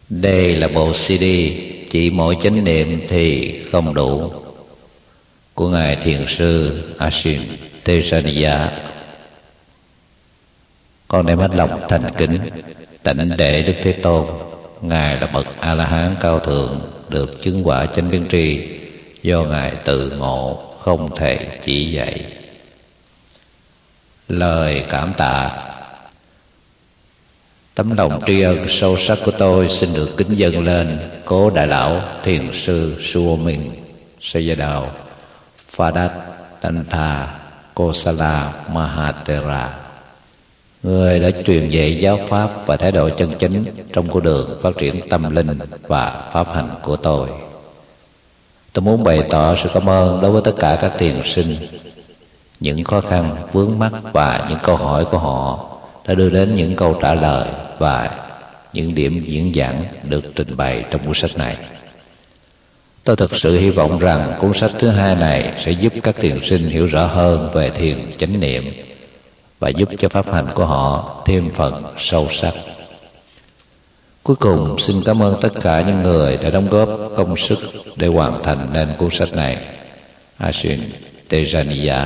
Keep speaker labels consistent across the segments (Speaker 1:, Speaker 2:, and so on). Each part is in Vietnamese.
Speaker 1: Đây là bộ CD chỉ mỗi chánh niệm thì không đủ của ngài thiền sư Ajahn Tejaniya. Con đem hết lòng thành kính đảnh lễ Đức Thế Tôn. Ngài là bậc A La Hán cao thượng, được chứng quả chánh biến tri do ngài tự ngộ, không thể chỉ dạy. Lời cảm tạ. Tấm lòng tri ân sâu sắc của tôi xin được kính dâng lên cố đại lão thiền sư Swami Sayadaw Phadattha Kosala Mahathera, người đã truyền dạy giáo pháp và thái độ chân chính trong con đường phát triển tâm linh và pháp hành của tôi. Tôi muốn bày tỏ sự cảm ơn đối với tất cả các thiền sinh. Những khó khăn, vướng mắc và những câu hỏi của họ đã đưa đến những câu trả lời và những điểm diễn giảng được trình bày trong cuốn sách này. Tôi thực sự hy vọng rằng cuốn sách thứ hai này sẽ giúp các thiền sinh hiểu rõ hơn về thiền chánh niệm và giúp cho pháp hành của họ thêm phần sâu sắc. Cuối cùng, xin cảm ơn tất cả những người đã đóng góp công sức để hoàn thành nên cuốn sách này. Ajahn Tejaniya.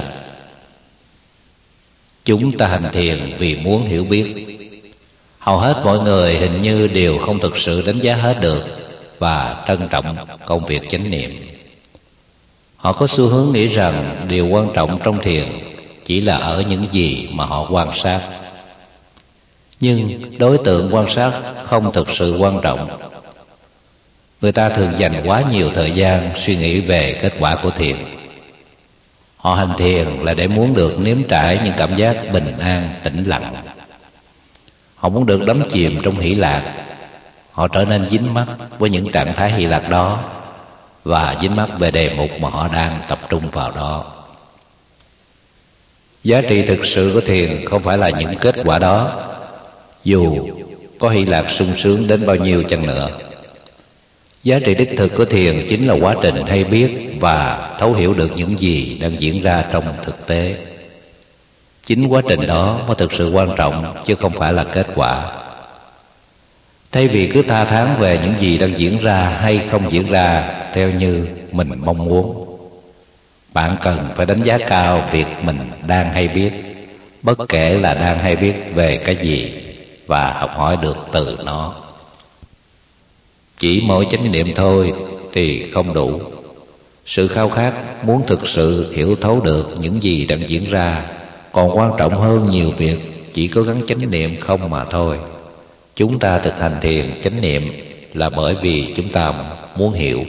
Speaker 1: Chúng ta hành thiền vì muốn hiểu biết. Hầu hết mọi người hình như đều không thực sự đánh giá hết được và trân trọng công việc chánh niệm. Họ có xu hướng nghĩ rằng điều quan trọng trong thiền chỉ là ở những gì mà họ quan sát. Nhưng đối tượng quan sát không thực sự quan trọng. Người ta thường dành quá nhiều thời gian suy nghĩ về kết quả của thiền. Họ hành thiền là để muốn được nếm trải những cảm giác bình an, tĩnh lặng. Họ muốn được đắm chìm trong hỷ lạc. Họ trở nên dính mắc với những trạng thái hỷ lạc đó và dính mắc về đề mục mà họ đang tập trung vào đó. Giá trị thực sự của thiền không phải là những kết quả đó, dù có hỷ lạc sung sướng đến bao nhiêu chăng nữa. Giá trị đích thực của thiền chính là quá trình hay biết và thấu hiểu được những gì đang diễn ra trong thực tế. Chính quá trình đó mới thực sự quan trọng, chứ không phải là kết quả. Thay vì cứ tha thán về những gì đang diễn ra hay không diễn ra theo như mình mong muốn, bạn cần phải đánh giá cao việc mình đang hay biết, bất kể là đang hay biết về cái gì, và học hỏi được từ nó. Chỉ mỗi chánh niệm thôi thì không đủ. Sự khao khát muốn thực sự hiểu thấu được những gì đang diễn ra còn quan trọng hơn nhiều việc chỉ cố gắng chánh niệm không mà thôi. Chúng ta thực hành thiền chánh niệm là bởi vì chúng ta muốn hiểu.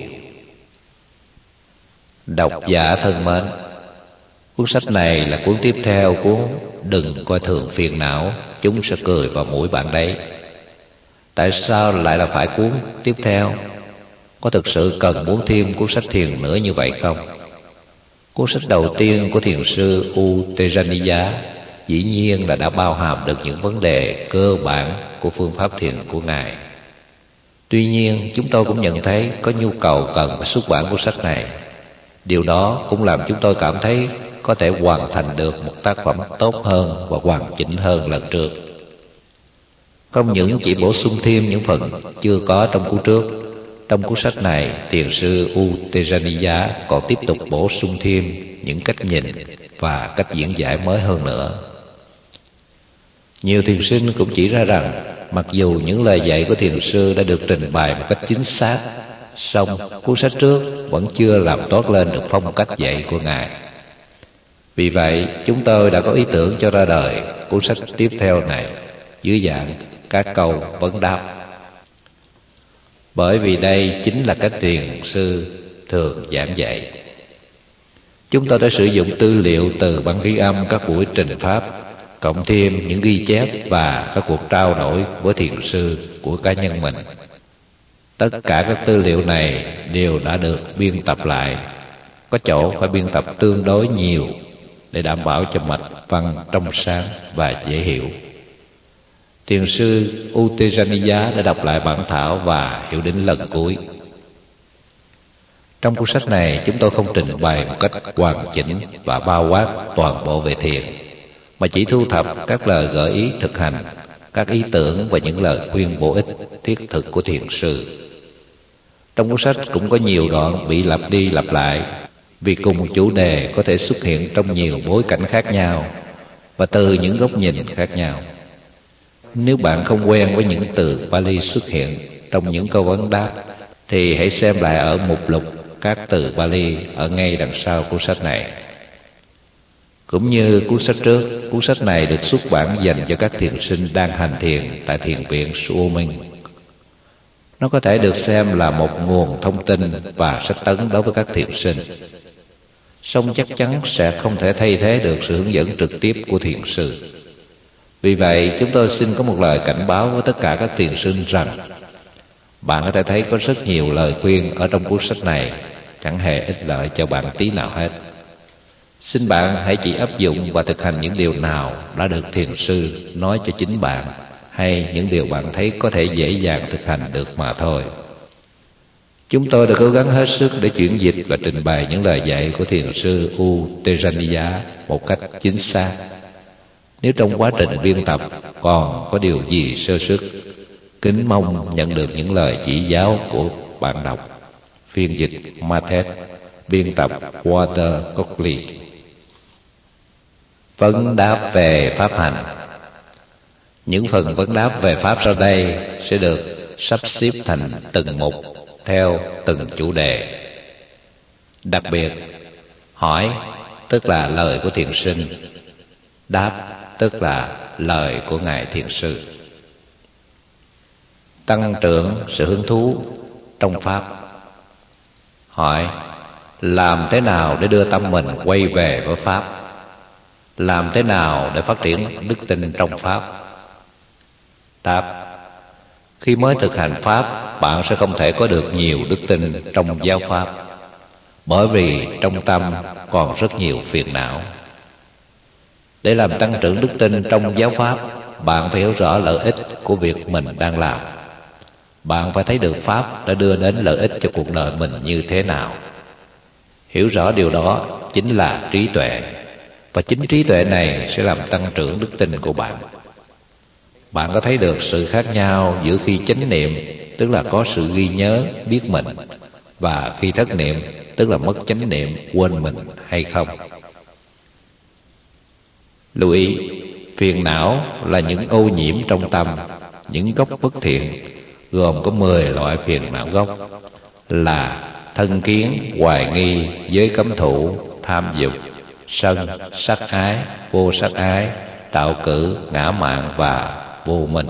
Speaker 1: Độc giả thân mến, cuốn sách này là cuốn tiếp theo cuốn Đừng coi thường phiền não, chúng sẽ cười vào mũi bạn đấy. Tại sao lại là phải cuốn tiếp theo? Có thực sự cần muốn thêm cuốn sách thiền nữa như vậy không? Cuốn sách đầu tiên của thiền sư U Tejaniya dĩ nhiên là đã bao hàm được những vấn đề cơ bản của phương pháp thiền của ngài. Tuy nhiên, chúng tôi cũng nhận thấy có nhu cầu cần phải xuất bản cuốn sách này. Điều đó cũng làm chúng tôi cảm thấy có thể hoàn thành được một tác phẩm tốt hơn và hoàn chỉnh hơn lần trước. Không những chỉ bổ sung thêm những phần chưa có trong cuốn trước, trong cuốn sách này, thiền sư U Tejaniya còn tiếp tục bổ sung thêm những cách nhìn và cách diễn giải mới hơn nữa. Nhiều thiền sinh cũng chỉ ra rằng, mặc dù những lời dạy của thiền sư đã được trình bày một cách chính xác, song cuốn sách trước vẫn chưa làm tốt lên được phong cách dạy của ngài. Vì vậy, chúng tôi đã có ý tưởng cho ra đời cuốn sách tiếp theo này dưới dạng các câu vấn đáp. Bởi vì đây chính là cách thiền sư thường giảng dạy. Chúng tôi đã sử dụng tư liệu từ băng ghi âm các buổi trình pháp, cộng thêm những ghi chép và các cuộc trao đổi với thiền sư của cá nhân mình. Tất cả các tư liệu này đều đã được biên tập lại, có chỗ phải biên tập tương đối nhiều để đảm bảo cho mạch văn trong sáng và dễ hiểu. Thiền sư U Tejaniya đã đọc lại bản thảo và hiểu đến lần cuối. Trong cuốn sách này, chúng tôi không trình bày một cách hoàn chỉnh và bao quát toàn bộ về thiền, mà chỉ thu thập các lời gợi ý thực hành các ý tưởng và những lời khuyên bổ ích thiết thực của thiền sư. Trong cuốn sách cũng có nhiều đoạn bị lặp đi lặp lại, vì cùng một chủ đề có thể xuất hiện trong nhiều bối cảnh khác nhau và từ những góc nhìn khác nhau. Nếu bạn không quen với những từ Pali xuất hiện trong những câu vấn đáp, thì hãy xem lại ở mục lục các từ Pali ở ngay đằng sau cuốn sách này. Cũng như cuốn sách trước, cuốn sách này được xuất bản dành cho các thiền sinh đang hành thiền tại thiền viện Suoming. Nó có thể được xem là một nguồn thông tin và sách tấn đối với các thiền sinh, song chắc chắn sẽ không thể thay thế được sự hướng dẫn trực tiếp của thiền sư. Vì vậy, chúng tôi xin có một lời cảnh báo với tất cả các thiền sinh rằng bạn có thể thấy có rất nhiều lời khuyên ở trong cuốn sách này chẳng hề ích lợi cho bạn tí nào hết. Xin bạn hãy chỉ áp dụng và thực hành những điều nào đã được thiền sư nói cho chính bạn, hay những điều bạn thấy có thể dễ dàng thực hành được mà thôi. Chúng tôi đã cố gắng hết sức để chuyển dịch và trình bày những lời dạy của thiền sư U Tejaniya một cách chính xác. Nếu trong quá trình biên tập còn có điều gì sơ suất, kính mong nhận được những lời chỉ giáo của bạn đọc. Phiên dịch Mathet, biên tập Walter Cockley. Vấn đáp về pháp hành. Những phần vấn đáp về pháp sau đây sẽ được sắp xếp thành từng mục theo từng chủ đề. Đặc biệt, hỏi tức là lời của thiền sinh, đáp tức là lời của ngài thiền sư. Tăng trưởng sự hứng thú trong pháp. Hỏi: làm thế nào để đưa tâm mình quay về với pháp? Làm thế nào để phát triển đức tin trong pháp? Đáp: khi mới thực hành pháp, bạn sẽ không thể có được nhiều đức tin trong giáo pháp, bởi vì trong tâm còn rất nhiều phiền não. Để làm tăng trưởng đức tin trong giáo pháp, bạn phải hiểu rõ lợi ích của việc mình đang làm. Bạn phải thấy được pháp đã đưa đến lợi ích cho cuộc đời mình như thế nào. Hiểu rõ điều đó chính là trí tuệ, và chính trí tuệ này sẽ làm tăng trưởng đức tin của bạn. Bạn có thấy được sự khác nhau giữa khi chánh niệm, tức là có sự ghi nhớ, biết mình, và khi thất niệm, tức là mất chánh niệm, quên mình hay không? Lưu ý, phiền não là những ô nhiễm trong tâm, những gốc bất thiện, gồm có 10 loại phiền não gốc là thân kiến, hoài nghi, giới cấm thủ, tham dục, sân, sắc ái, vô sắc ái, tạo cử, ngã mạn và vô minh.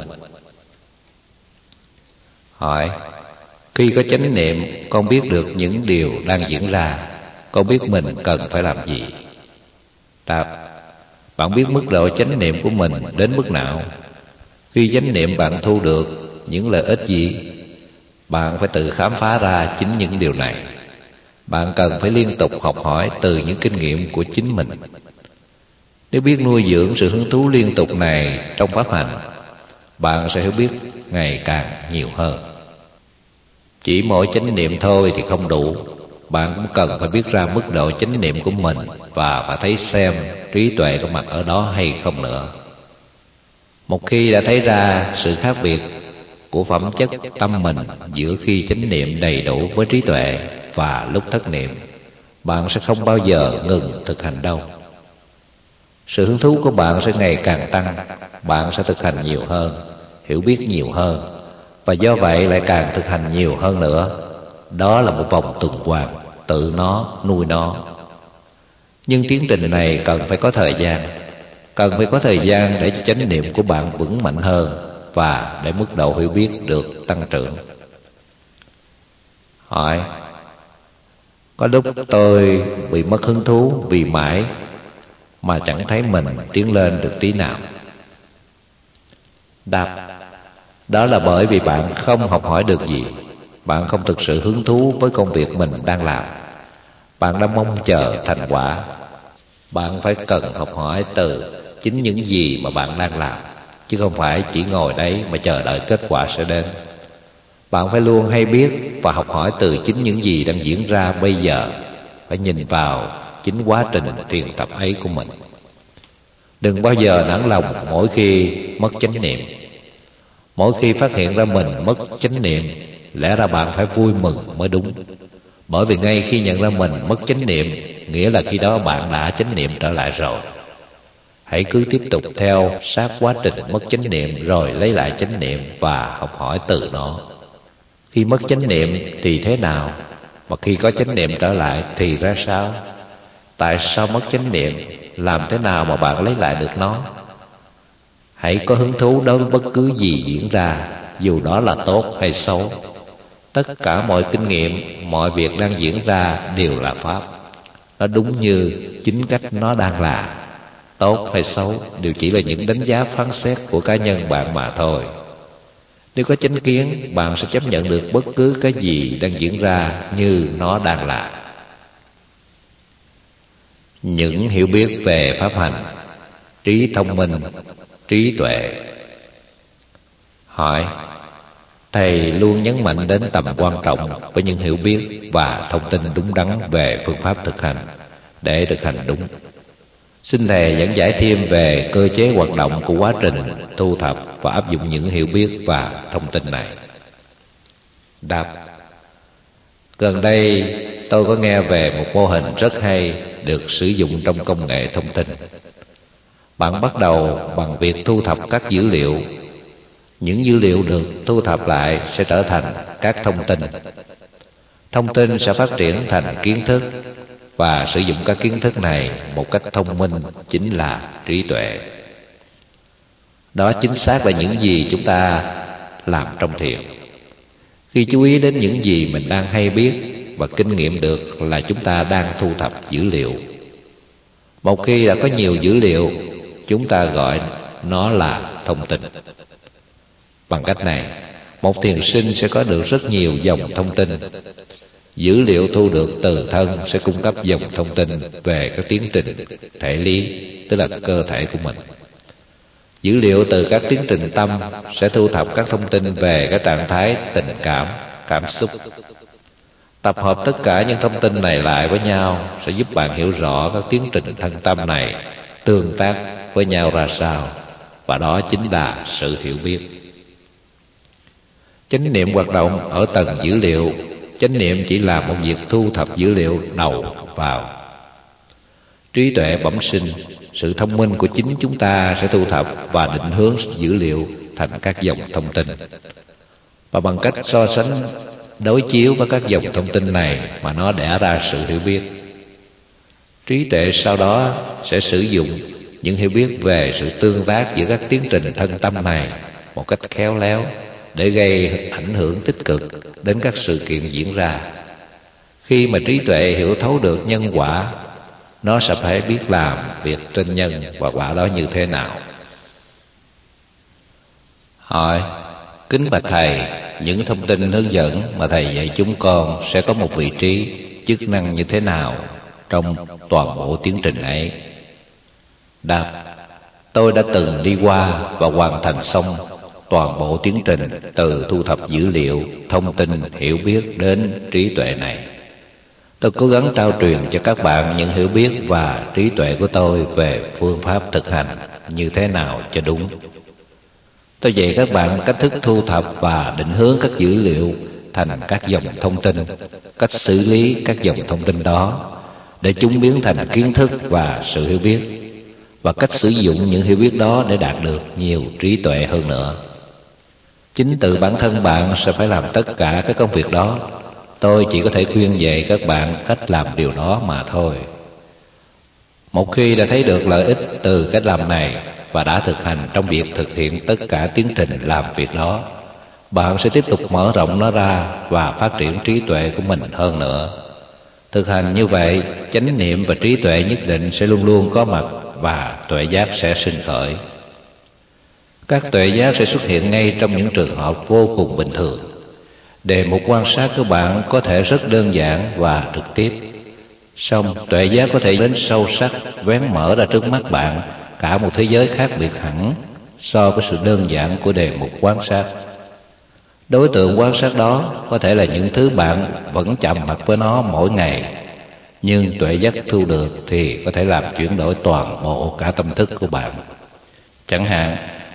Speaker 1: Hỏi: khi có chánh niệm, con biết được những điều đang diễn ra, con biết mình cần phải làm gì? Đáp: bạn biết mức độ chánh niệm của mình đến mức nào. Khi chánh niệm bạn thu được những lợi ích gì? Bạn phải tự khám phá ra chính những điều này. Bạn cần phải liên tục học hỏi từ những kinh nghiệm của chính mình. Nếu biết nuôi dưỡng sự hứng thú liên tục này trong pháp hành, bạn sẽ hiểu biết ngày càng nhiều hơn. Chỉ mỗi chánh niệm thôi thì không đủ. Bạn cũng cần phải biết ra mức độ chánh niệm của mình và phải thấy xem trí tuệ có mặt ở đó hay không nữa. Một khi đã thấy ra sự khác biệt của phẩm chất tâm mình giữa khi chánh niệm đầy đủ với trí tuệ và lúc thất niệm, bạn sẽ không bao giờ ngừng thực hành đâu. Sự hứng thú của bạn sẽ ngày càng tăng, bạn sẽ thực hành nhiều hơn, hiểu biết nhiều hơn, và do vậy lại càng thực hành nhiều hơn nữa. Đó là một vòng tuần hoàn, tự nó nuôi nó. Nhưng tiến trình này cần phải có thời gian, để cho chánh niệm của bạn vững mạnh hơn và để mức độ hiểu biết được tăng trưởng. Hỏi: có lúc tôi bị mất hứng thú vì mãi mà chẳng thấy mình tiến lên được tí nào. Đáp: đó là bởi vì bạn không học hỏi được gì. Bạn không thực sự hứng thú với công việc mình đang làm. Bạn đã mong chờ thành quả. Bạn phải cần học hỏi từ chính những gì mà bạn đang làm, chứ không phải chỉ ngồi đấy mà chờ đợi kết quả sẽ đến. Bạn phải luôn hay biết và học hỏi từ chính những gì đang diễn ra bây giờ. Phải nhìn vào chính quá trình thiền tập ấy của mình. Đừng bao giờ nản lòng mỗi khi mất chánh niệm. Mỗi khi phát hiện ra mình mất chánh niệm, lẽ ra bạn phải vui mừng mới đúng. Bởi vì ngay khi nhận ra mình mất chánh niệm, nghĩa là khi đó bạn đã chánh niệm trở lại rồi. Hãy cứ tiếp tục theo sát quá trình mất chánh niệm, rồi lấy lại chánh niệm và học hỏi từ nó. Khi mất chánh niệm thì thế nào? Mà khi có chánh niệm trở lại thì ra sao? Tại sao mất chánh niệm? Làm thế nào mà bạn lấy lại được nó? Hãy có hứng thú đối với bất cứ gì diễn ra, dù đó là tốt hay xấu. Tất cả mọi kinh nghiệm, mọi việc đang diễn ra đều là pháp. Nó đúng như chính cách nó đang là. Tốt hay xấu đều chỉ là những đánh giá phán xét của cá nhân bạn mà thôi. Nếu có chánh kiến, bạn sẽ chấp nhận được bất cứ cái gì đang diễn ra như nó đang là. Những hiểu biết về pháp hành: trí thông minh, trí tuệ. Hỏi: Thầy luôn nhấn mạnh đến tầm quan trọng với những hiểu biết và thông tin đúng đắn về phương pháp thực hành để thực hành đúng. Xin Thầy dẫn giải thêm về cơ chế hoạt động của quá trình thu thập và áp dụng những hiểu biết và thông tin này. Đáp: Gần đây tôi có nghe về một mô hình rất hay được sử dụng trong công nghệ thông tin. Bạn bắt đầu bằng việc thu thập các dữ liệu. Những dữ liệu được thu thập lại sẽ trở thành các thông tin. Thông tin sẽ phát triển thành kiến thức, và sử dụng các kiến thức này một cách thông minh chính là trí tuệ. Đó chính xác là những gì chúng ta làm trong thiền. Khi chú ý đến những gì mình đang hay biết và kinh nghiệm được là chúng ta đang thu thập dữ liệu. Một khi đã có nhiều dữ liệu, chúng ta gọi nó là thông tin. Bằng cách này, một thiền sinh sẽ có được rất nhiều dòng thông tin. Dữ liệu thu được từ thân sẽ cung cấp dòng thông tin về các tiến trình thể lý, tức là cơ thể của mình. Dữ liệu từ các tiến trình tâm sẽ thu thập các thông tin về các trạng thái tình cảm, cảm xúc. Tập hợp tất cả những thông tin này lại với nhau sẽ giúp bạn hiểu rõ các tiến trình thân tâm này tương tác với nhau ra sao, và đó chính là sự hiểu biết. Chánh niệm hoạt động ở tầng dữ liệu. Chánh niệm chỉ là một việc thu thập dữ liệu đầu vào. Trí tuệ bẩm sinh, sự thông minh của chính chúng ta sẽ thu thập và định hướng dữ liệu thành các dòng thông tin. Và bằng cách so sánh, đối chiếu với các dòng thông tin này mà nó đẻ ra sự hiểu biết. Trí tuệ sau đó sẽ sử dụng những hiểu biết về sự tương tác giữa các tiến trình thân tâm này một cách khéo léo để gây ảnh hưởng tích cực đến các sự kiện diễn ra. Khi mà trí tuệ hiểu thấu được nhân quả, nó sẽ phải biết làm việc trên nhân và quả đó như thế nào. Hỏi: Kính bạch Thầy, những thông tin hướng dẫn mà Thầy dạy chúng con sẽ có một vị trí, chức năng như thế nào trong toàn bộ tiến trình ấy? Đáp: Tôi đã từng đi qua và hoàn thành xong toàn bộ tiến trình từ thu thập dữ liệu, thông tin, hiểu biết đến trí tuệ này. Tôi cố gắng trao truyền cho các bạn những hiểu biết và trí tuệ của tôi về phương pháp thực hành như thế nào cho đúng. Tôi dạy các bạn cách thức thu thập và định hướng các dữ liệu thành các dòng thông tin, cách xử lý các dòng thông tin đó để chúng biến thành kiến thức và sự hiểu biết, và cách sử dụng những hiểu biết đó để đạt được nhiều trí tuệ hơn nữa. Chính tự bản thân bạn sẽ phải làm tất cả các công việc đó. Tôi chỉ có thể khuyên dạy các bạn cách làm điều đó mà thôi. Một khi đã thấy được lợi ích từ cách làm này và đã thực hành trong việc thực hiện tất cả tiến trình làm việc đó, bạn sẽ tiếp tục mở rộng nó ra và phát triển trí tuệ của mình hơn nữa. Thực hành như vậy, chánh niệm và trí tuệ nhất định sẽ luôn luôn có mặt và tuệ giác sẽ sinh khởi. Các tuệ giác sẽ xuất hiện ngay trong những trường hợp vô cùng bình thường. Đề mục quan sát của bạn có thể rất đơn giản và trực tiếp, song tuệ giác có thể đến sâu sắc, vén mở ra trước mắt bạn cả một thế giới khác biệt hẳn so với sự đơn giản của đề mục quan sát. Đối tượng quan sát đó có thể là những thứ bạn vẫn chạm mặt với nó mỗi ngày, nhưng tuệ giác thu được thì có thể làm chuyển đổi toàn bộ cả tâm thức của bạn. Chẳng hạn,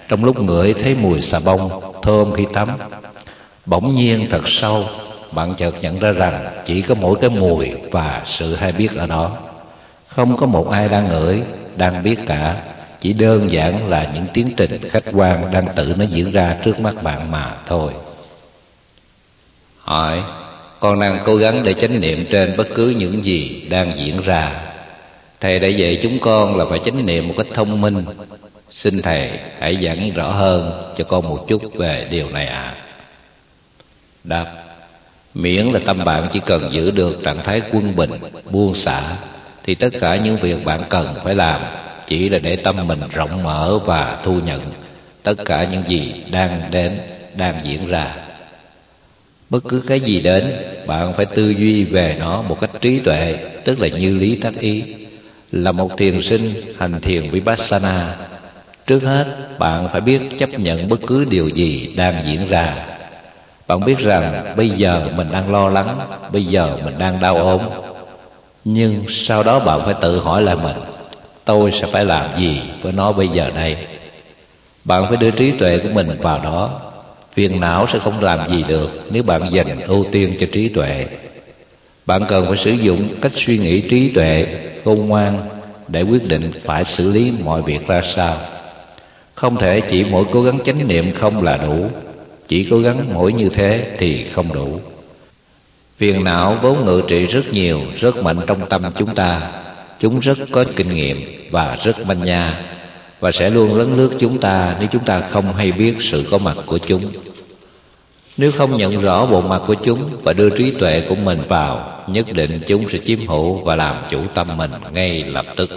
Speaker 1: trong lúc ngửi thấy mùi xà bông thơm khi tắm. Bỗng nhiên thật sâu, bạn chợt nhận ra rằng chỉ có mỗi cái mùi và sự hay biết ở đó. Không có một ai đang ngửi, đang biết cả. Chỉ đơn giản là những tiến trình khách quan đang tự nó diễn ra trước mắt bạn mà thôi. Hỏi: con đang cố gắng để chánh niệm trên bất cứ những gì đang diễn ra. Thầy đã dạy chúng con là phải chánh niệm một cách thông minh. Xin thầy hãy giảng rõ hơn cho con một chút về điều này ạ. Đáp: miễn là tâm bạn chỉ cần giữ được trạng thái quân bình, buông xả, thì tất cả những việc bạn cần phải làm chỉ là để tâm mình rộng mở và thu nhận tất cả những gì đang đến, đang diễn ra. Bất cứ cái gì đến, bạn phải tư duy về nó một cách trí tuệ, tức là như lý tác ý. Là một thiền sinh hành thiền Vipassana, trước hết bạn phải biết chấp nhận bất cứ điều gì đang diễn ra. Bạn biết rằng bây giờ mình đang lo lắng, bây giờ mình đang đau ốm. Nhưng sau đó bạn phải tự hỏi lại mình: tôi sẽ phải làm gì với nó bây giờ đây? Bạn phải đưa trí tuệ của mình vào đó. Phiền não sẽ không làm gì được nếu bạn dành ưu tiên cho trí tuệ. Bạn cần phải sử dụng cách suy nghĩ trí tuệ, khôn ngoan để quyết định phải xử lý mọi việc ra sao. Không thể chỉ mỗi cố gắng chánh niệm không là đủ. Chỉ cố gắng mỗi như thế thì không đủ. Phiền não vốn ngự trị rất nhiều, rất mạnh trong tâm chúng ta. Chúng rất có kinh nghiệm và rất manh nha, và sẽ luôn lấn lướt chúng ta nếu chúng ta không hay biết sự có mặt của chúng. Nếu không nhận rõ bộ mặt của chúng và đưa trí tuệ của mình vào, nhất định chúng sẽ chiếm hữu và làm chủ tâm mình ngay lập tức.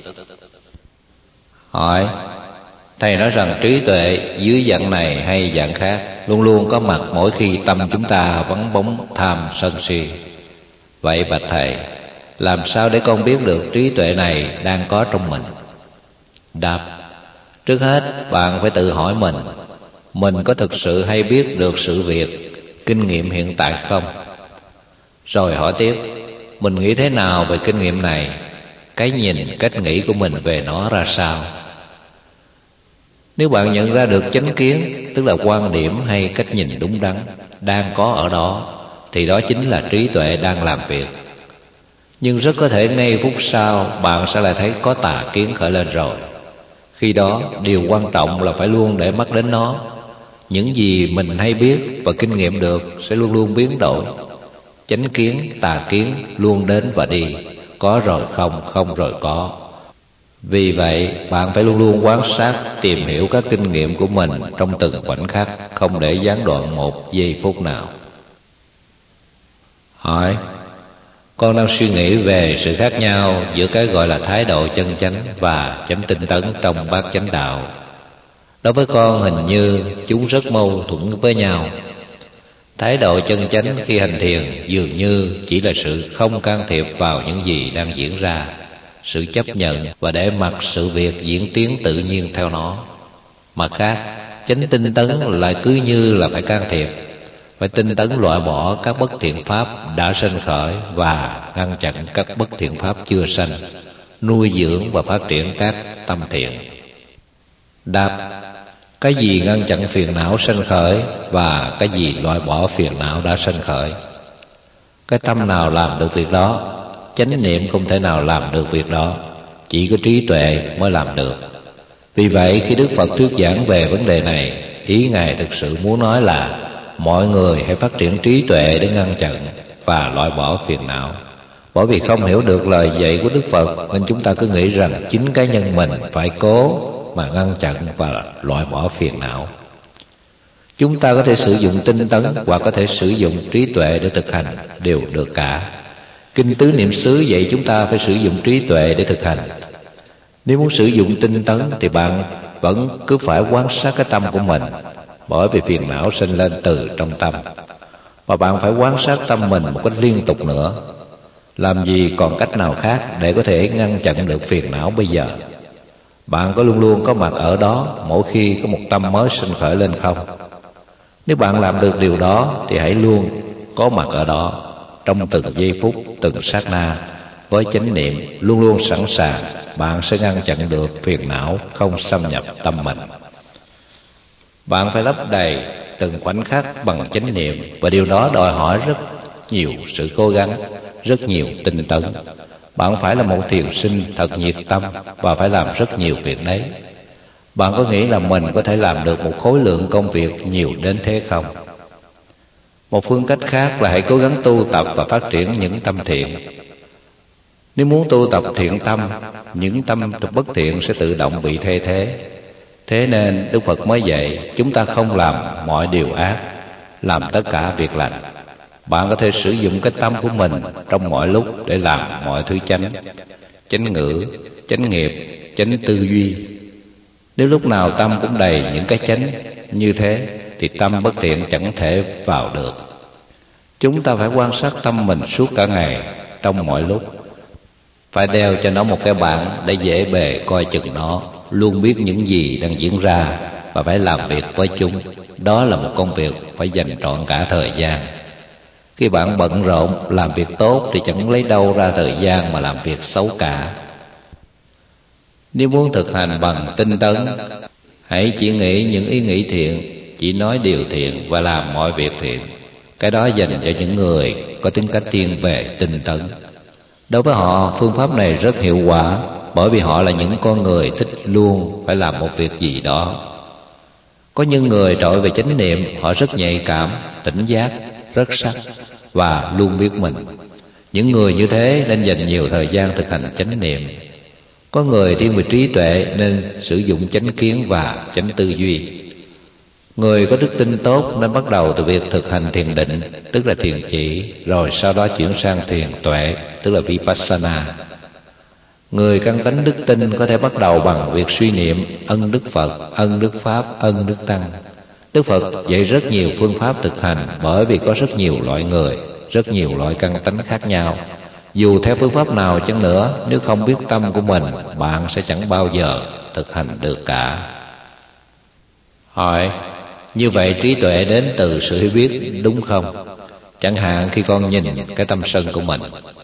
Speaker 1: Hỏi: thầy nói rằng trí tuệ dưới dạng này hay dạng khác luôn luôn có mặt mỗi khi tâm chúng ta vắng bóng tham sân si. Vậy bạch thầy, làm sao để con biết được trí tuệ này đang có trong mình? Đáp: trước hết bạn phải tự hỏi mình có thực sự hay biết được sự việc, kinh nghiệm hiện tại không? Rồi hỏi tiếp: mình nghĩ thế nào về kinh nghiệm này? Cái nhìn, cách nghĩ của mình về nó ra sao? Nếu bạn nhận ra được chánh kiến, tức là quan điểm hay cách nhìn đúng đắn, đang có ở đó, thì đó chính là trí tuệ đang làm việc. Nhưng rất có thể ngay phút sau bạn sẽ lại thấy có tà kiến khởi lên rồi. Khi đó điều quan trọng là phải luôn để mắt đến nó. Những gì mình hay biết và kinh nghiệm được sẽ luôn luôn biến đổi. Chánh kiến, tà kiến luôn đến và đi, có rồi không, không rồi có. Vì vậy bạn phải luôn luôn quan sát, tìm hiểu các kinh nghiệm của mình trong từng khoảnh khắc, không để gián đoạn một giây phút nào. Hỏi: con đang suy nghĩ về sự khác nhau giữa cái gọi là thái độ chân chánh và chánh tinh tấn trong bát chánh đạo. Đối với con hình như chúng rất mâu thuẫn với nhau. Thái độ chân chánh khi hành thiền dường như chỉ là sự không can thiệp vào những gì đang diễn ra, sự chấp nhận và để mặc sự việc diễn tiến tự nhiên theo nó. Mặt khác, chánh tinh tấn lại cứ như là phải can thiệp, phải tinh tấn loại bỏ các bất thiện pháp đã sanh khởi và ngăn chặn các bất thiện pháp chưa sanh, nuôi dưỡng và phát triển các tâm thiện. Đáp: cái gì ngăn chặn phiền não sanh khởi và cái gì loại bỏ phiền não đã sanh khởi? Cái tâm nào làm được việc đó? Chánh niệm không thể nào làm được việc đó, chỉ có trí tuệ mới làm được. Vì vậy khi Đức Phật thuyết giảng về vấn đề này, ý Ngài thực sự muốn nói là mọi người hãy phát triển trí tuệ để ngăn chặn và loại bỏ phiền não. Bởi vì không hiểu được lời dạy của Đức Phật nên chúng ta cứ nghĩ rằng chính cá nhân mình phải cố mà ngăn chặn và loại bỏ phiền não. Chúng ta có thể sử dụng tinh tấn hoặc có thể sử dụng trí tuệ để thực hành, đều được cả. Kinh Tứ Niệm xứ dạy chúng ta phải sử dụng trí tuệ để thực hành. Nếu muốn sử dụng tinh tấn thì bạn vẫn cứ phải quan sát cái tâm của mình, bởi vì phiền não sinh lên từ trong tâm. Và bạn phải quan sát tâm mình một cách liên tục nữa. Làm gì còn cách nào khác để có thể ngăn chặn được phiền não bây giờ? Bạn có luôn luôn có mặt ở đó mỗi khi có một tâm mới sinh khởi lên không? Nếu bạn làm được điều đó thì hãy luôn có mặt ở đó trong từng giây phút, từng sát na. Với chánh niệm luôn luôn sẵn sàng, bạn sẽ ngăn chặn được phiền não không xâm nhập tâm mình. Bạn phải lấp đầy từng khoảnh khắc bằng chánh niệm, và điều đó đòi hỏi rất nhiều sự cố gắng, rất nhiều tinh tấn. Bạn phải là một thiền sinh thật nhiệt tâm và phải làm rất nhiều việc đấy. Bạn có nghĩ là mình có thể làm được một khối lượng công việc nhiều đến thế không? Một phương cách khác là hãy cố gắng tu tập và phát triển những tâm thiện. Nếu muốn tu tập thiện tâm, những tâm bất thiện sẽ tự động bị thay thế. Thế nên Đức Phật mới dạy chúng ta không làm mọi điều ác, làm tất cả việc lành. Bạn có thể sử dụng cái tâm của mình trong mọi lúc để làm mọi thứ chánh, chánh ngữ, chánh nghiệp, chánh tư duy. Nếu lúc nào tâm cũng đầy những cái chánh như thế thì tâm bất thiện chẳng thể vào được. Chúng ta phải quan sát tâm mình suốt cả ngày, trong mọi lúc. Phải đeo cho nó một cái bảng để dễ bề coi chừng nó, luôn biết những gì đang diễn ra và phải làm việc với chúng. Đó là một công việc phải dành trọn cả thời gian. Khi bạn bận rộn làm việc tốt thì chẳng lấy đâu ra thời gian mà làm việc xấu cả. Nếu muốn thực hành bằng tinh tấn, hãy chỉ nghĩ những ý nghĩ thiện, chỉ nói điều thiện và làm mọi việc thiện. Cái đó dành cho những người có tính cách thiên về tinh tấn. Đối với họ, phương pháp này rất hiệu quả, bởi vì họ là những con người thích luôn phải làm một việc gì đó. Có những người trội về chánh niệm, họ rất nhạy cảm, tỉnh giác, rất sắc và luôn biết mình. Những người như thế nên dành nhiều thời gian thực hành chánh niệm. Có người thiên về trí tuệ nên sử dụng chánh kiến và chánh tư duy. Người có đức tin tốt nên bắt đầu từ việc thực hành thiền định, tức là thiền chỉ, rồi sau đó chuyển sang thiền tuệ, tức là Vipassana. Người căn tánh đức tin có thể bắt đầu bằng việc suy niệm ân đức Phật, ân đức Pháp, ân đức Tăng. Đức Phật dạy rất nhiều phương pháp thực hành, bởi vì có rất nhiều loại người, rất nhiều loại căn tánh khác nhau. Dù theo phương pháp nào chăng nữa, nếu không biết tâm của mình, bạn sẽ chẳng bao giờ thực hành được cả. Hỏi: như vậy trí tuệ đến từ sự hiểu biết đúng không? Chẳng hạn khi con nhìn cái tâm sân của mình.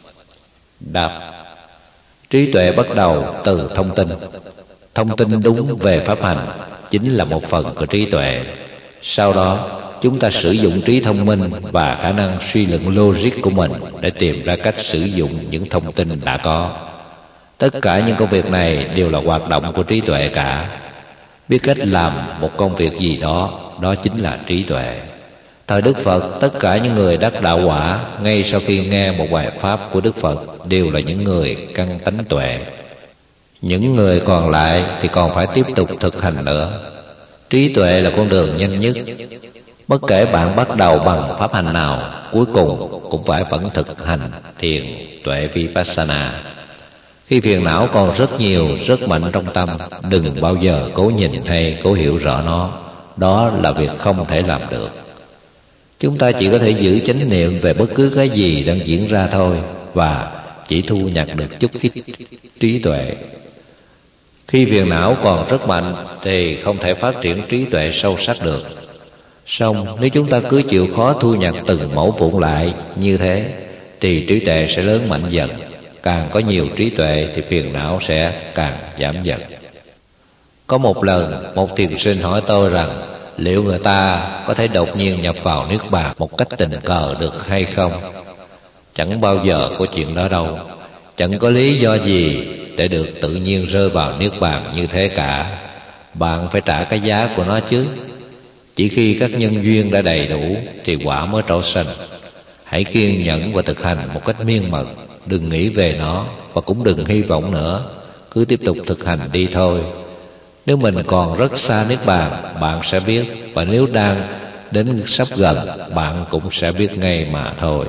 Speaker 1: Đáp: trí tuệ bắt đầu từ thông tin. Thông tin đúng về pháp hành chính là một phần của trí tuệ. Sau đó chúng ta sử dụng trí thông minh và khả năng suy luận logic của mình để tìm ra cách sử dụng những thông tin đã có. Tất cả những công việc này đều là hoạt động của trí tuệ cả. Biết cách làm một công việc gì đó, đó chính là trí tuệ. Thời Đức Phật, tất cả những người đắc đạo quả ngay sau khi nghe một bài pháp của Đức Phật đều là những người căn tánh tuệ. Những người còn lại thì còn phải tiếp tục thực hành nữa. Trí tuệ là con đường nhanh nhất. Bất kể bạn bắt đầu bằng pháp hành nào, cuối cùng cũng phải vẫn thực hành thiền tuệ Vipassana. Khi phiền não còn rất nhiều, rất mạnh trong tâm, đừng bao giờ cố nhìn hay cố hiểu rõ nó. Đó là việc không thể làm được. Chúng ta chỉ có thể giữ chánh niệm về bất cứ cái gì đang diễn ra thôi, và chỉ thu nhặt được chút ít trí tuệ. Khi phiền não còn rất mạnh thì không thể phát triển trí tuệ sâu sắc được. Song nếu chúng ta cứ chịu khó thu nhặt từng mẫu vụn lại như thế thì trí tuệ sẽ lớn mạnh dần. Càng có nhiều trí tuệ thì phiền não sẽ càng giảm dần. Có một lần một thiền sinh hỏi tôi rằng liệu người ta có thể đột nhiên nhập vào Niết Bàn một cách tình cờ được hay không? Chẳng bao giờ có chuyện đó đâu. Chẳng có lý do gì để được tự nhiên rơi vào Niết Bàn như thế cả. Bạn phải trả cái giá của nó chứ. Chỉ khi các nhân duyên đã đầy đủ thì quả mới trổ sanh. Hãy kiên nhẫn và thực hành một cách miên mật. Đừng nghĩ về nó và cũng đừng hy vọng nữa. Cứ tiếp tục thực hành đi thôi. Nếu mình còn rất xa Niết Bàn, bạn sẽ biết. Và nếu đang đến sắp gần, bạn cũng sẽ biết ngay mà thôi.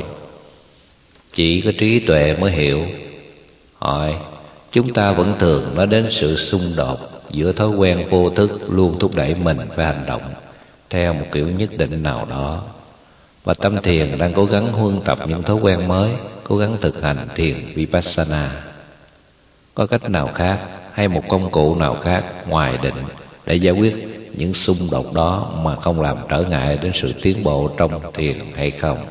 Speaker 1: Chỉ có trí tuệ mới hiểu. Hỏi: chúng ta vẫn thường nói đến sự xung đột giữa thói quen vô thức luôn thúc đẩy mình phải hành động theo một kiểu nhất định nào đó, và tâm thiền đang cố gắng huân tập những thói quen mới, cố gắng thực hành thiền Vipassana. Có cách nào khác hay một công cụ nào khác ngoài định để giải quyết những xung đột đó mà không làm trở ngại đến sự tiến bộ trong thiền hay không?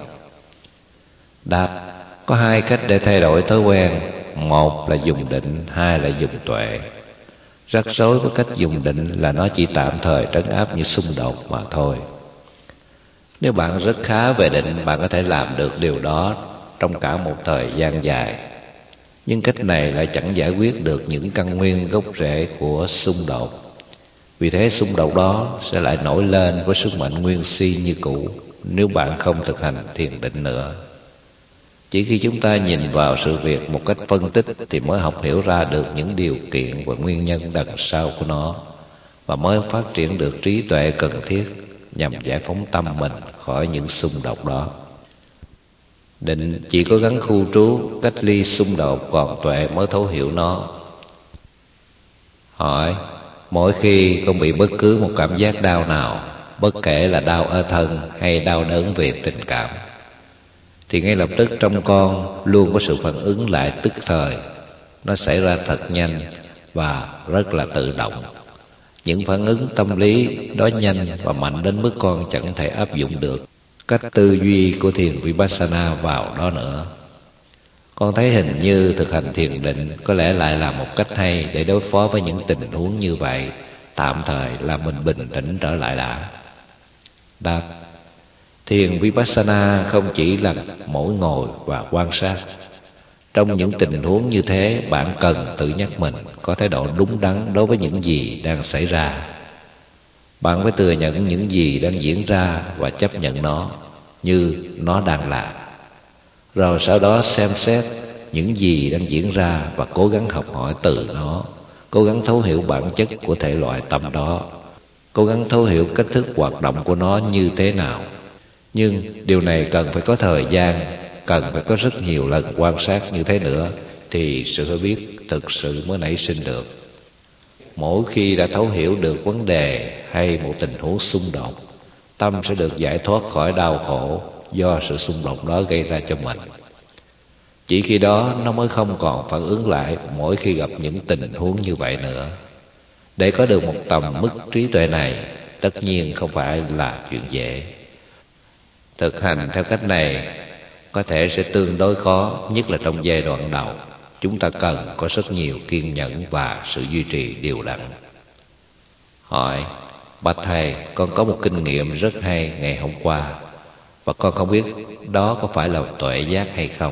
Speaker 1: Đáp: có hai cách để thay đổi thói quen. Một là dùng định, hai là dùng tuệ. Rắc rối với cách dùng định là nó chỉ tạm thời trấn áp những xung đột mà thôi. Nếu bạn rất khá về định, bạn có thể làm được điều đó trong cả một thời gian dài. Nhưng cách này lại chẳng giải quyết được những căn nguyên gốc rễ của xung đột. Vì thế xung đột đó sẽ lại nổi lên với sức mạnh nguyên si như cũ nếu bạn không thực hành thiền định nữa. Chỉ khi chúng ta nhìn vào sự việc một cách phân tích thì mới học hiểu ra được những điều kiện và nguyên nhân đằng sau của nó, và mới phát triển được trí tuệ cần thiết nhằm giải phóng tâm mình khỏi những xung đột đó. Định chỉ có gắng khu trú, cách ly xung đột, còn tuệ mới thấu hiểu nó. Hỏi: mỗi khi con bị bất cứ một cảm giác đau nào, bất kể là đau ở thân hay đau đớn về tình cảm, thì ngay lập tức trong con luôn có sự phản ứng lại tức thời. Nó xảy ra thật nhanh và rất là tự động. Những phản ứng tâm lý đó nhanh và mạnh đến mức con chẳng thể áp dụng được cách tư duy của thiền Vipassana vào đó nữa. Con thấy hình như thực hành thiền định có lẽ lại là một cách hay để đối phó với những tình huống như vậy, tạm thời làm mình bình tĩnh trở lại đã. Đáp: thiền Vipassana không chỉ là mỗi ngồi và quan sát. Trong những tình huống như thế, bạn cần tự nhắc mình có thái độ đúng đắn đối với những gì đang xảy ra. Bạn phải thừa nhận những gì đang diễn ra và chấp nhận nó như nó đang là. Rồi sau đó xem xét những gì đang diễn ra và cố gắng học hỏi từ nó, cố gắng thấu hiểu bản chất của thể loại tâm đó, cố gắng thấu hiểu cách thức hoạt động của nó như thế nào. Nhưng điều này cần phải có thời gian, cần phải có rất nhiều lần quan sát như thế nữa thì sự hiểu biết thực sự mới nảy sinh được. Mỗi khi đã thấu hiểu được vấn đề hay một tình huống xung đột, tâm sẽ được giải thoát khỏi đau khổ do sự xung đột đó gây ra cho mình. Chỉ khi đó nó mới không còn phản ứng lại mỗi khi gặp những tình huống như vậy nữa. Để có được một tầm mức trí tuệ này, tất nhiên không phải là chuyện dễ. Thực hành theo cách này có thể sẽ tương đối khó, nhất là trong giai đoạn đầu. Chúng ta cần có rất nhiều kiên nhẫn và sự duy trì đều đặn. Hỏi: bạch thầy, con có một kinh nghiệm rất hay ngày hôm qua, và con không biết đó có phải là tuệ giác hay không.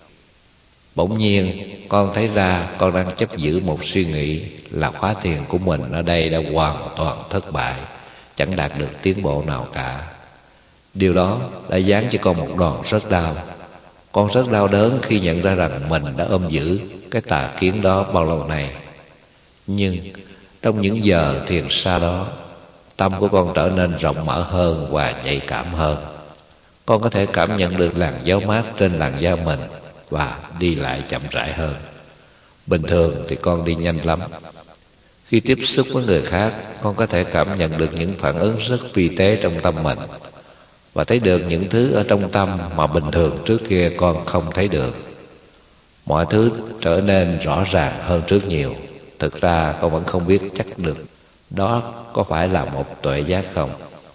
Speaker 1: Bỗng nhiên con thấy ra con đang chấp giữ một suy nghĩ là khóa thiền của mình ở đây đã hoàn toàn thất bại, chẳng đạt được tiến bộ nào cả. Điều đó đã giáng cho con một đòn rất đau. Con rất đau đớn khi nhận ra rằng mình đã ôm giữ cái tà kiến đó bao lâu nay. Nhưng trong những giờ thiền xa đó, tâm của con trở nên rộng mở hơn và nhạy cảm hơn. Con có thể cảm nhận được làn gió mát trên làn da mình và đi lại chậm rãi hơn. Bình thường thì con đi nhanh lắm. Khi tiếp xúc với người khác, con có thể cảm nhận được những phản ứng rất vi tế trong tâm mình, và thấy được những thứ ở trong tâm mà bình thường trước kia con không thấy được. Mọi thứ trở nên rõ ràng hơn trước nhiều. Thực ra con vẫn không biết chắc được đó có phải là một tuệ giác không.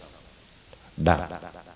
Speaker 1: Đáp: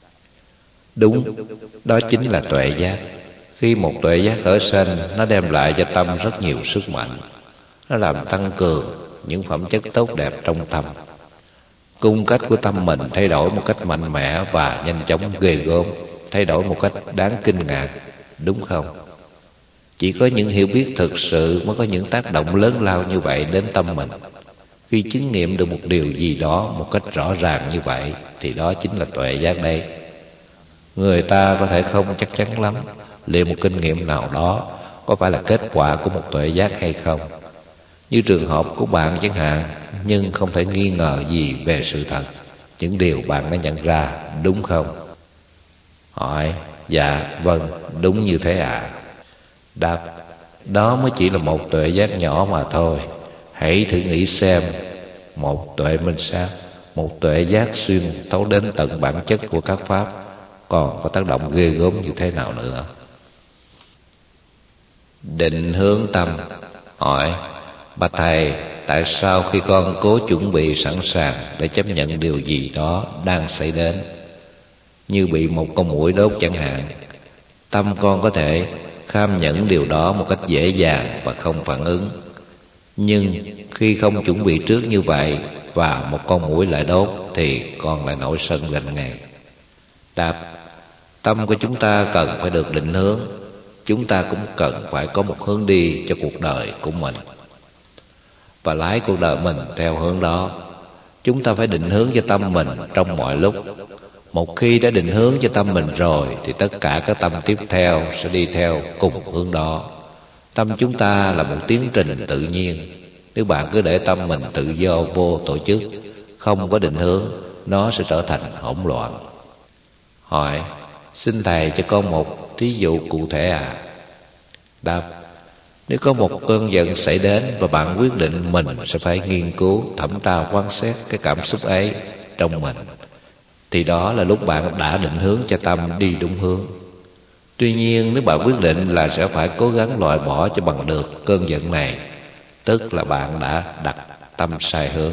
Speaker 1: đúng, đó chính là tuệ giác. Khi một tuệ giác khởi sanh, nó đem lại cho tâm rất nhiều sức mạnh. Nó làm tăng cường những phẩm chất tốt đẹp trong tâm. Cung cách của tâm mình thay đổi một cách mạnh mẽ và nhanh chóng ghê gớm, thay đổi một cách đáng kinh ngạc, đúng không? Chỉ có những hiểu biết thực sự mới có những tác động lớn lao như vậy đến tâm mình. Khi chứng nghiệm được một điều gì đó một cách rõ ràng như vậy thì đó chính là tuệ giác đấy. Người ta có thể không chắc chắn lắm liệu một kinh nghiệm nào đó có phải là kết quả của một tuệ giác hay không. Như trường hợp của bạn chẳng hạn, nhưng không thể nghi ngờ gì về sự thật, những điều bạn đã nhận ra, đúng không? Hỏi: dạ, vâng, đúng như thế ạ. Đáp: đó mới chỉ là một tuệ giác nhỏ mà thôi. Hãy thử nghĩ xem, một tuệ minh sát, một tuệ giác xuyên thấu đến tận bản chất của các pháp còn có tác động ghê gớm như thế nào nữa. Định hướng tâm. Hỏi: bạch thầy, tại sao khi con cố chuẩn bị sẵn sàng để chấp nhận điều gì đó đang xảy đến, như bị một con muỗi đốt chẳng hạn, tâm con có thể kham nhẫn điều đó một cách dễ dàng và không phản ứng? Nhưng khi không chuẩn bị trước như vậy và một con muỗi lại đốt thì con lại nổi sân ganh ngày. Đáp: tâm của chúng ta cần phải được định hướng. Chúng ta cũng cần phải có một hướng đi cho cuộc đời của mình và lái cuộc đời mình theo hướng đó. Chúng ta phải định hướng cho tâm mình trong mọi lúc. Một khi đã định hướng cho tâm mình rồi thì tất cả các tâm tiếp theo sẽ đi theo cùng hướng đó. Tâm chúng ta là một tiến trình tự nhiên. Nếu bạn cứ để tâm mình tự do vô tổ chức, không có định hướng, nó sẽ trở thành hỗn loạn. Hỏi: xin thầy cho con một thí dụ cụ thể ạ? Đáp: nếu có một cơn giận xảy đến và bạn quyết định mình sẽ phải nghiên cứu, thẩm tra, quan sát cái cảm xúc ấy trong mình, thì đó là lúc bạn đã định hướng cho tâm đi đúng hướng. Tuy nhiên nếu bạn quyết định là sẽ phải cố gắng loại bỏ cho bằng được cơn giận này, tức là bạn đã đặt tâm sai hướng.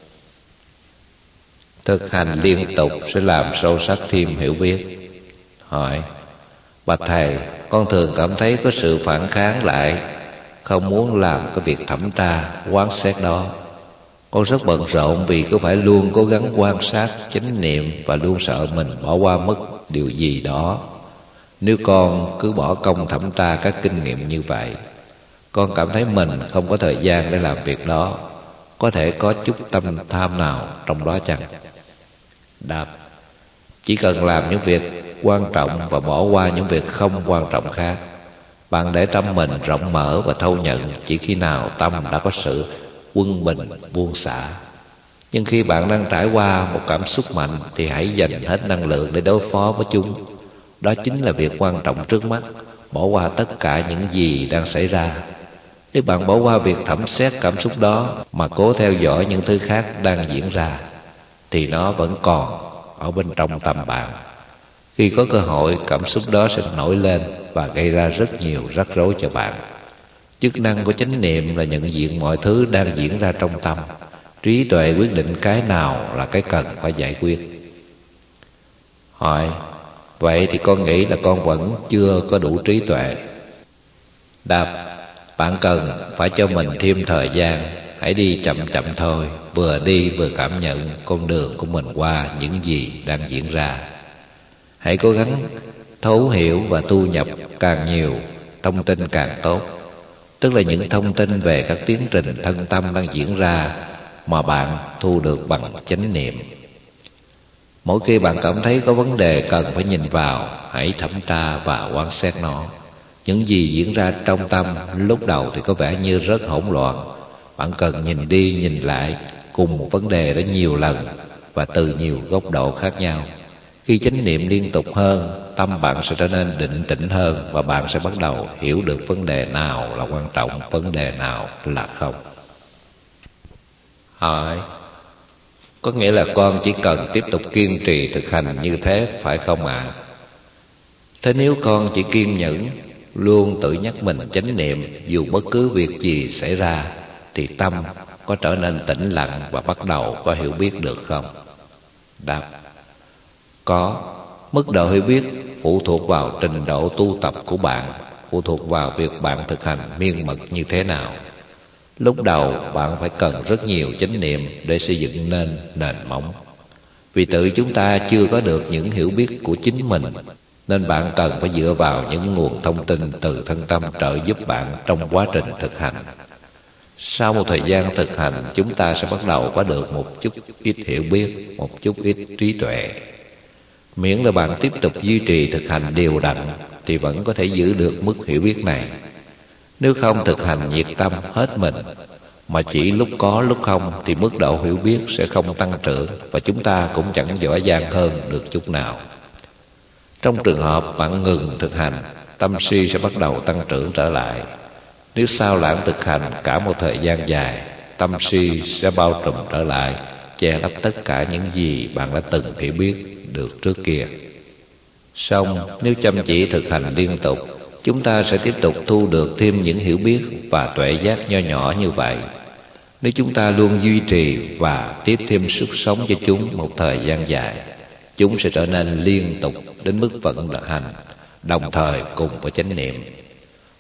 Speaker 1: Thực hành liên tục sẽ làm sâu sắc thêm hiểu biết. Hỏi: bạch thầy, con thường cảm thấy có sự phản kháng lại, không muốn làm cái việc thẩm tra, quan sát đó. Con rất bận rộn vì cứ phải luôn cố gắng quan sát, chánh niệm và luôn sợ mình bỏ qua mất điều gì đó. Nếu con cứ bỏ công thẩm tra các kinh nghiệm như vậy, con cảm thấy mình không có thời gian để làm việc đó. Có thể có chút tâm tham nào trong đó chăng? Đáp: chỉ cần làm những việc quan trọng và bỏ qua những việc không quan trọng khác. Bạn để tâm mình rộng mở và thâu nhận chỉ khi nào tâm đã có sự quân bình, buông xả. Nhưng khi bạn đang trải qua một cảm xúc mạnh thì hãy dành hết năng lượng để đối phó với chúng. Đó chính là việc quan trọng trước mắt, bỏ qua tất cả những gì đang xảy ra. Nếu bạn bỏ qua việc thẩm xét cảm xúc đó mà cố theo dõi những thứ khác đang diễn ra, thì nó vẫn còn ở bên trong tâm bạn. Khi có cơ hội, cảm xúc đó sẽ nổi lên và gây ra rất nhiều rắc rối cho bạn. Chức năng của chánh niệm là nhận diện mọi thứ đang diễn ra trong tâm. Trí tuệ quyết định cái nào là cái cần phải giải quyết. Hỏi: vậy thì con nghĩ là con vẫn chưa có đủ trí tuệ. Đáp: bạn cần phải cho mình thêm thời gian. Hãy đi chậm chậm thôi, vừa đi vừa cảm nhận con đường của mình qua những gì đang diễn ra. Hãy cố gắng thấu hiểu và thu nhập càng nhiều thông tin càng tốt, tức là những thông tin về các tiến trình thân tâm đang diễn ra mà bạn thu được bằng chánh niệm. Mỗi khi bạn cảm thấy có vấn đề cần phải nhìn vào, hãy thẩm tra và quan sát nó. Những gì diễn ra trong tâm lúc đầu thì có vẻ như rất hỗn loạn. Bạn cần nhìn đi nhìn lại cùng một vấn đề đó nhiều lần và từ nhiều góc độ khác nhau. Khi chánh niệm liên tục hơn, tâm bạn sẽ trở nên định tĩnh hơn và bạn sẽ bắt đầu hiểu được vấn đề nào là quan trọng, vấn đề nào là không. Hỏi: có nghĩa là con chỉ cần tiếp tục kiên trì thực hành như thế phải không ạ? Thế nếu con chỉ kiên nhẫn, luôn tự nhắc mình chánh niệm dù bất cứ việc gì xảy ra, thì tâm có trở nên tĩnh lặng và bắt đầu có hiểu biết được không? Đáp: có. Mức độ hiểu biết phụ thuộc vào trình độ tu tập của bạn, phụ thuộc vào việc bạn thực hành miên mật như thế nào. Lúc đầu bạn phải cần rất nhiều chánh niệm để xây dựng nên nền móng. Vì tự chúng ta chưa có được những hiểu biết của chính mình, nên bạn cần phải dựa vào những nguồn thông tin từ thân tâm trợ giúp bạn trong quá trình thực hành. Sau một thời gian thực hành, chúng ta sẽ bắt đầu có được một chút ít hiểu biết, một chút ít trí tuệ. Miễn là bạn tiếp tục duy trì thực hành đều đặn thì vẫn có thể giữ được mức hiểu biết này. Nếu không thực hành nhiệt tâm hết mình mà chỉ lúc có lúc không thì mức độ hiểu biết sẽ không tăng trưởng và chúng ta cũng chẳng giỏi giang hơn được chút nào. Trong trường hợp bạn ngừng thực hành, tâm si sẽ bắt đầu tăng trưởng trở lại. Nếu sao lãng thực hành cả một thời gian dài, tâm si sẽ bao trùm trở lại, che lấp tất cả những gì bạn đã từng hiểu biết được trước kia. Song nếu chăm chỉ thực hành liên tục, chúng ta sẽ tiếp tục thu được thêm những hiểu biết và tuệ giác nho nhỏ như vậy. Nếu chúng ta luôn duy trì và tiếp thêm sức sống cho chúng một thời gian dài, chúng sẽ trở nên liên tục đến mức vận hành, đồng thời cùng với chánh niệm.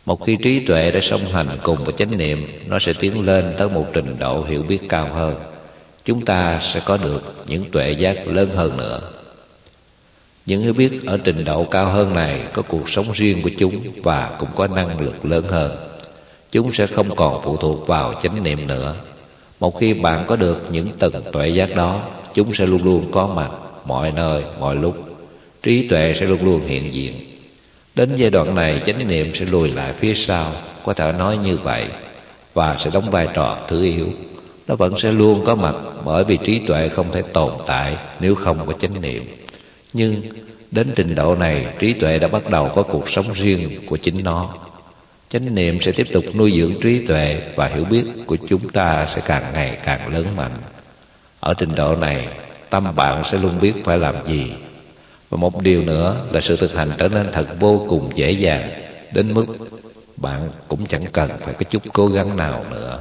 Speaker 1: Một khi trí tuệ đã song hành cùng với chánh niệm, nó sẽ tiến lên tới một trình độ hiểu biết cao hơn. Chúng ta sẽ có được những tuệ giác lớn hơn nữa. Những hiểu biết ở trình độ cao hơn này có cuộc sống riêng của chúng và cũng có năng lực lớn hơn. Chúng sẽ không còn phụ thuộc vào chánh niệm nữa. Một khi bạn có được những tầng tuệ giác đó, chúng sẽ luôn luôn có mặt mọi nơi, mọi lúc. Trí tuệ sẽ luôn luôn hiện diện. Đến giai đoạn này, chánh niệm sẽ lùi lại phía sau, có thể nói như vậy, và sẽ đóng vai trò thứ yếu. Nó vẫn sẽ luôn có mặt, bởi vì trí tuệ không thể tồn tại nếu không có chánh niệm. Nhưng đến trình độ này, trí tuệ đã bắt đầu có cuộc sống riêng của chính nó. Chánh niệm sẽ tiếp tục nuôi dưỡng trí tuệ, và hiểu biết của chúng ta sẽ càng ngày càng lớn mạnh. Ở trình độ này, tâm bạn sẽ luôn biết phải làm gì. Và một điều nữa là sự thực hành trở nên thật vô cùng dễ dàng, đến mức bạn cũng chẳng cần phải có chút cố gắng nào nữa.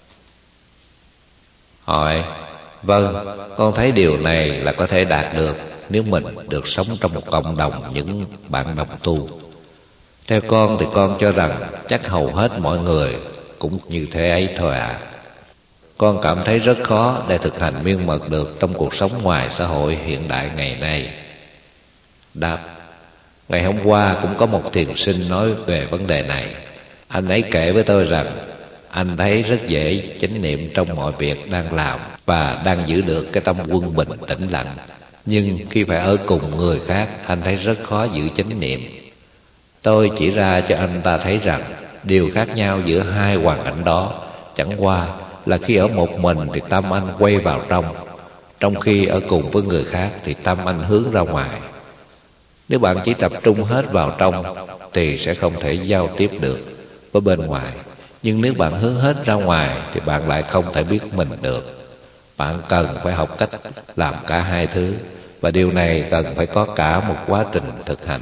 Speaker 1: Hỏi: vâng, con thấy điều này là có thể đạt được nếu mình được sống trong một cộng đồng những bạn đồng tu. Theo con thì con cho rằng chắc hầu hết mọi người cũng như thế ấy thôi ạ. Con cảm thấy rất khó để thực hành miên mật được trong cuộc sống ngoài xã hội hiện đại ngày nay. Đáp: ngày hôm qua cũng có một thiền sinh nói về vấn đề này. Anh ấy kể với tôi rằng anh thấy rất dễ chánh niệm trong mọi việc đang làm và đang giữ được cái tâm quân bình tĩnh lặng. Nhưng khi phải ở cùng người khác, anh thấy rất khó giữ chánh niệm. Tôi chỉ ra cho anh ta thấy rằng điều khác nhau giữa hai hoàn cảnh đó chẳng qua là khi ở một mình thì tâm anh quay vào trong khi ở cùng với người khác thì tâm anh hướng ra ngoài. Nếu bạn chỉ tập trung hết vào trong thì sẽ không thể giao tiếp được với bên ngoài. Nhưng nếu bạn hướng hết ra ngoài thì bạn lại không thể biết mình được. Bạn cần phải học cách làm cả hai thứ, và điều này cần phải có cả một quá trình thực hành.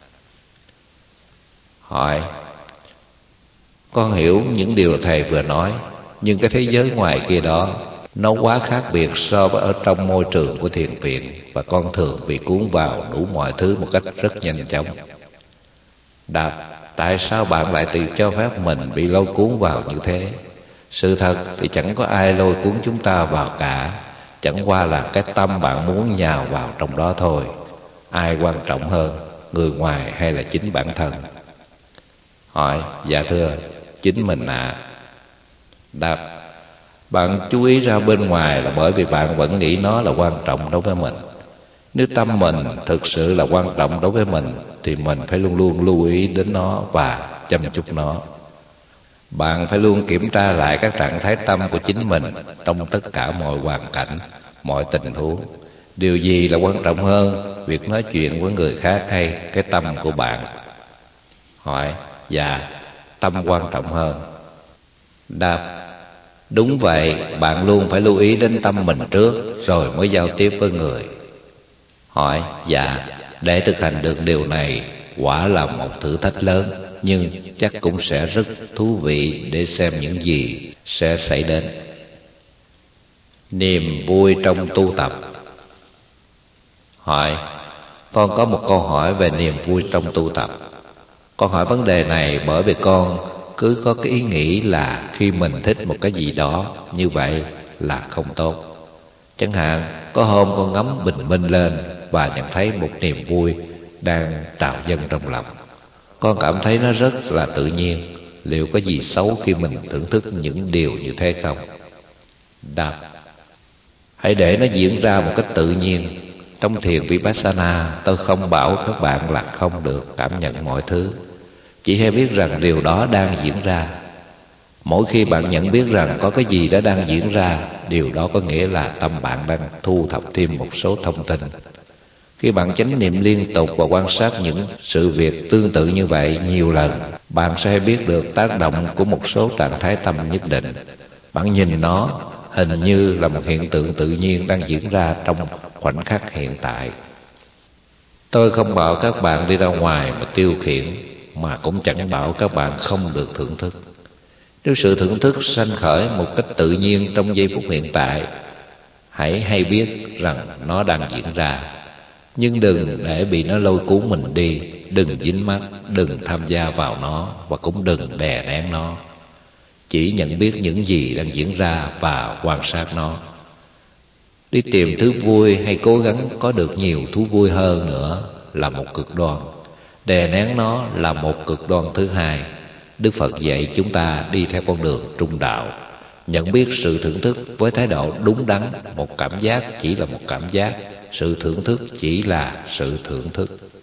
Speaker 1: Hỏi: con hiểu những điều thầy vừa nói, nhưng cái thế giới ngoài kia đó nó quá khác biệt so với ở trong môi trường của thiền viện, và con thường bị cuốn vào đủ mọi thứ một cách rất nhanh chóng. Đáp: tại sao bạn lại tự cho phép mình bị lôi cuốn vào như thế? Sự thật thì chẳng có ai lôi cuốn chúng ta vào cả, chẳng qua là cái tâm bạn muốn nhào vào trong đó thôi. Ai quan trọng hơn, người ngoài hay là chính bản thân? Hỏi: dạ thưa, chính mình ạ. Đáp: bạn chú ý ra bên ngoài là bởi vì bạn vẫn nghĩ nó là quan trọng đối với mình. Nếu tâm mình thực sự là quan trọng đối với mình thì mình phải luôn luôn lưu ý đến nó và chăm chút nó. Bạn phải luôn kiểm tra lại các trạng thái tâm của chính mình trong tất cả mọi hoàn cảnh, mọi tình huống. Điều gì là quan trọng hơn, việc nói chuyện với người khác hay cái tâm của bạn? Hỏi: dạ, tâm quan trọng hơn. Đáp: đúng vậy, bạn luôn phải lưu ý đến tâm mình trước rồi mới giao tiếp với người. Hỏi: dạ, để thực hành được điều này quả là một thử thách lớn, nhưng chắc cũng sẽ rất thú vị để xem những gì sẽ xảy đến. Niềm vui trong tu tập. Hỏi: con có một câu hỏi về niềm vui trong tu tập. Con hỏi vấn đề này bởi vì con cứ có cái ý nghĩ là khi mình thích một cái gì đó như vậy là không tốt. Chẳng hạn có hôm con ngắm bình minh lên và nhận thấy một niềm vui đang trào dâng trong lòng. Con cảm thấy nó rất là tự nhiên. Liệu có gì xấu khi mình thưởng thức những điều như thế không? Đáp: hãy để nó diễn ra một cách tự nhiên. Trong thiền Vipassana, tôi không bảo các bạn là không được cảm nhận mọi thứ, chỉ hãy biết rằng điều đó đang diễn ra. Mỗi khi bạn nhận biết rằng có cái gì đó đang diễn ra, điều đó có nghĩa là tâm bạn đang thu thập thêm một số thông tin. Khi bạn chánh niệm liên tục và quan sát những sự việc tương tự như vậy nhiều lần, bạn sẽ biết được tác động của một số trạng thái tâm nhất định. Bạn nhìn nó hình như là một hiện tượng tự nhiên đang diễn ra trong khoảnh khắc hiện tại. Tôi không bảo các bạn đi ra ngoài mà tiêu khiển, mà cũng chẳng bảo các bạn không được thưởng thức. Nếu sự thưởng thức sanh khởi một cách tự nhiên trong giây phút hiện tại, hãy hay biết rằng nó đang diễn ra, nhưng đừng để bị nó lôi cuốn mình đi. đừng dính mắc, đừng tham gia vào nó và cũng đừng đè nén nó. Chỉ nhận biết những gì đang diễn ra và quan sát nó. Đi tìm thứ vui hay cố gắng có được nhiều thú vui hơn nữa là một cực đoan. Đè nén nó là một cực đoan thứ hai. Đức Phật dạy chúng ta đi theo con đường trung đạo, nhận biết sự thưởng thức với thái độ đúng đắn. Một cảm giác chỉ là một cảm giác, sự thưởng thức chỉ là sự thưởng thức.